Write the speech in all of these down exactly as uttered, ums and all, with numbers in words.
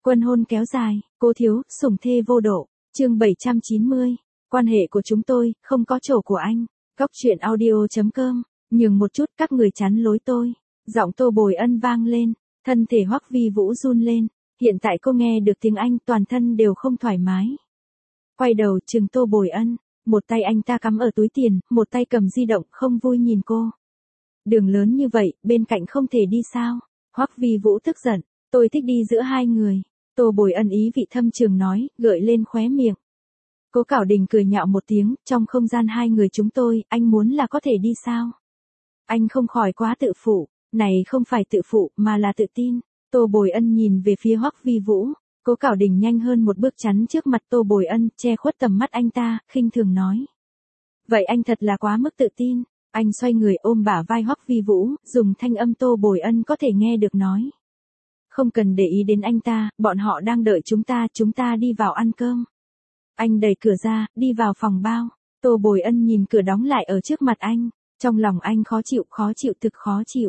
Quân hôn kéo dài, cố thiếu, sủng thê vô độ, chương bảy trăm chín mươi. Quan hệ của chúng tôi, không có chỗ của anh. Góc truyện audio chấm com, nhường một chút các người chắn lối tôi. Giọng Tô Bồi Ân vang lên, thân thể Hoắc Vi Vũ run lên, hiện tại cô nghe được tiếng Anh toàn thân đều không thoải mái. Quay đầu chừng Tô Bồi Ân, một tay anh ta cắm ở túi tiền, một tay cầm di động không vui nhìn cô. Đường lớn như vậy, bên cạnh không thể đi sao? Hoắc Vi Vũ tức giận, tôi thích đi giữa hai người. Tô Bồi Ân ý vị thâm trường nói, gợi lên khóe miệng. Cố Cảo Đình cười nhạo một tiếng, trong không gian hai người chúng tôi, anh muốn là có thể đi sao? Anh không khỏi quá tự phụ, này không phải tự phụ mà là tự tin. Tô Bồi Ân nhìn về phía Hoắc Vi Vũ, Cố Cảo Đình nhanh hơn một bước chắn trước mặt Tô Bồi Ân, che khuất tầm mắt anh ta, khinh thường nói. Vậy anh thật là quá mức tự tin. Anh xoay người ôm bả vai Hoắc Vi Vũ, dùng thanh âm Tô Bồi Ân có thể nghe được nói. Không cần để ý đến anh ta, bọn họ đang đợi chúng ta, chúng ta đi vào ăn cơm. Anh đẩy cửa ra, đi vào phòng bao. Tô Bồi Ân nhìn cửa đóng lại ở trước mặt anh, trong lòng anh khó chịu, khó chịu thực khó chịu.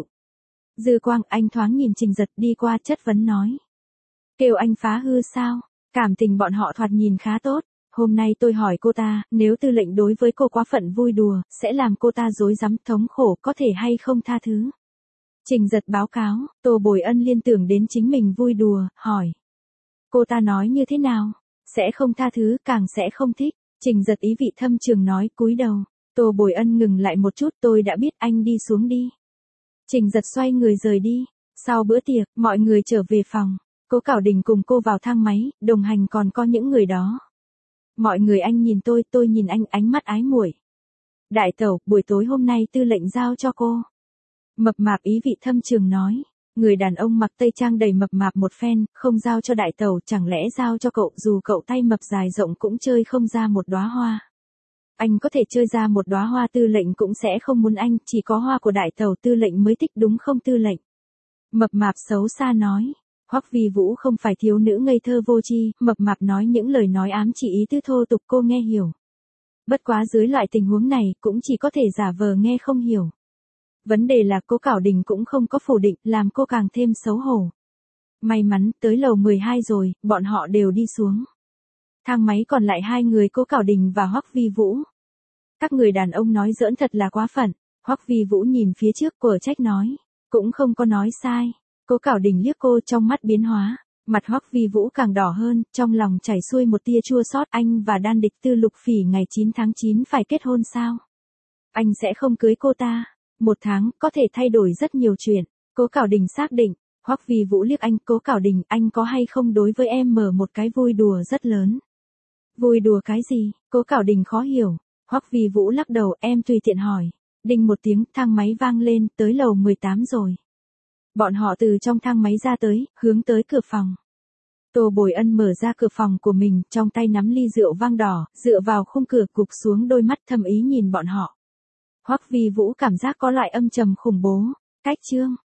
Dư quang anh thoáng nhìn Trình Giật đi qua chất vấn nói. Kêu anh phá hư sao, cảm tình bọn họ thoạt nhìn khá tốt. Hôm nay tôi hỏi cô ta, nếu tư lệnh đối với cô quá phận vui đùa, sẽ làm cô ta rối rắm thống khổ có thể hay không tha thứ. Trình Giật báo cáo, Tô Bồi Ân liên tưởng đến chính mình vui đùa, hỏi. Cô ta nói như thế nào? Sẽ không tha thứ, càng sẽ không thích. Trình Giật ý vị thâm trường nói cúi đầu. Tô Bồi Ân ngừng lại một chút, tôi đã biết, anh đi xuống đi. Trình Giật xoay người rời đi. Sau bữa tiệc, mọi người trở về phòng. Cố Cảo Đình cùng cô vào thang máy, đồng hành còn có những người đó. Mọi người anh nhìn tôi, tôi nhìn anh, ánh mắt ái muội. Đại tẩu, buổi tối hôm nay tư lệnh giao cho cô. Mập mạp ý vị thâm trường nói. Người đàn ông mặc tây trang đầy mập mạp một phen, không giao cho đại tẩu, chẳng lẽ giao cho cậu, dù cậu tay mập dài rộng cũng chơi không ra một đóa hoa. Anh có thể chơi ra một đóa hoa, tư lệnh cũng sẽ không muốn anh, chỉ có hoa của đại tẩu tư lệnh mới thích đúng không tư lệnh? Mập mạp xấu xa nói. Hoắc Vi Vũ không phải thiếu nữ ngây thơ vô tri, mập mạp nói những lời nói ám chỉ ý tứ thô tục cô nghe hiểu. Bất quá dưới loại tình huống này cũng chỉ có thể giả vờ nghe không hiểu. Vấn đề là Cố Cảo Đình cũng không có phủ định, làm cô càng thêm xấu hổ. May mắn, tới lầu mười hai rồi, bọn họ đều đi xuống. Thang máy còn lại hai người Cố Cảo Đình và Hoắc Vi Vũ. Các người đàn ông nói giỡn thật là quá phận. Hoắc Vi Vũ nhìn phía trước của trách nói. Cũng không có nói sai. Cố Cảo Đình liếc cô trong mắt biến hóa. Mặt Hoắc Vi Vũ càng đỏ hơn, trong lòng chảy xuôi một tia chua xót. Anh và Đan Địch Tư Lục Phỉ ngày chín tháng chín phải kết hôn sao? Anh sẽ không cưới cô ta. Một tháng, có thể thay đổi rất nhiều chuyện. Cố Cảo Đình xác định. Hoắc Vi Vũ liếc anh, Cố Cảo Đình, anh có hay không đối với em mở một cái vui đùa rất lớn? Vui đùa cái gì? Cố Cảo Đình khó hiểu. Hoắc Vi Vũ lắc đầu, em tùy tiện hỏi. Đinh một tiếng, thang máy vang lên, tới lầu mười tám rồi. Bọn họ từ trong thang máy ra tới, hướng tới cửa phòng. Tô Bồi Ân mở ra cửa phòng của mình, trong tay nắm ly rượu vang đỏ, dựa vào khung cửa cụp xuống đôi mắt thâm ý nhìn bọn họ. Hoắc Vi Vũ cảm giác có loại âm trầm khủng bố. Cách chương.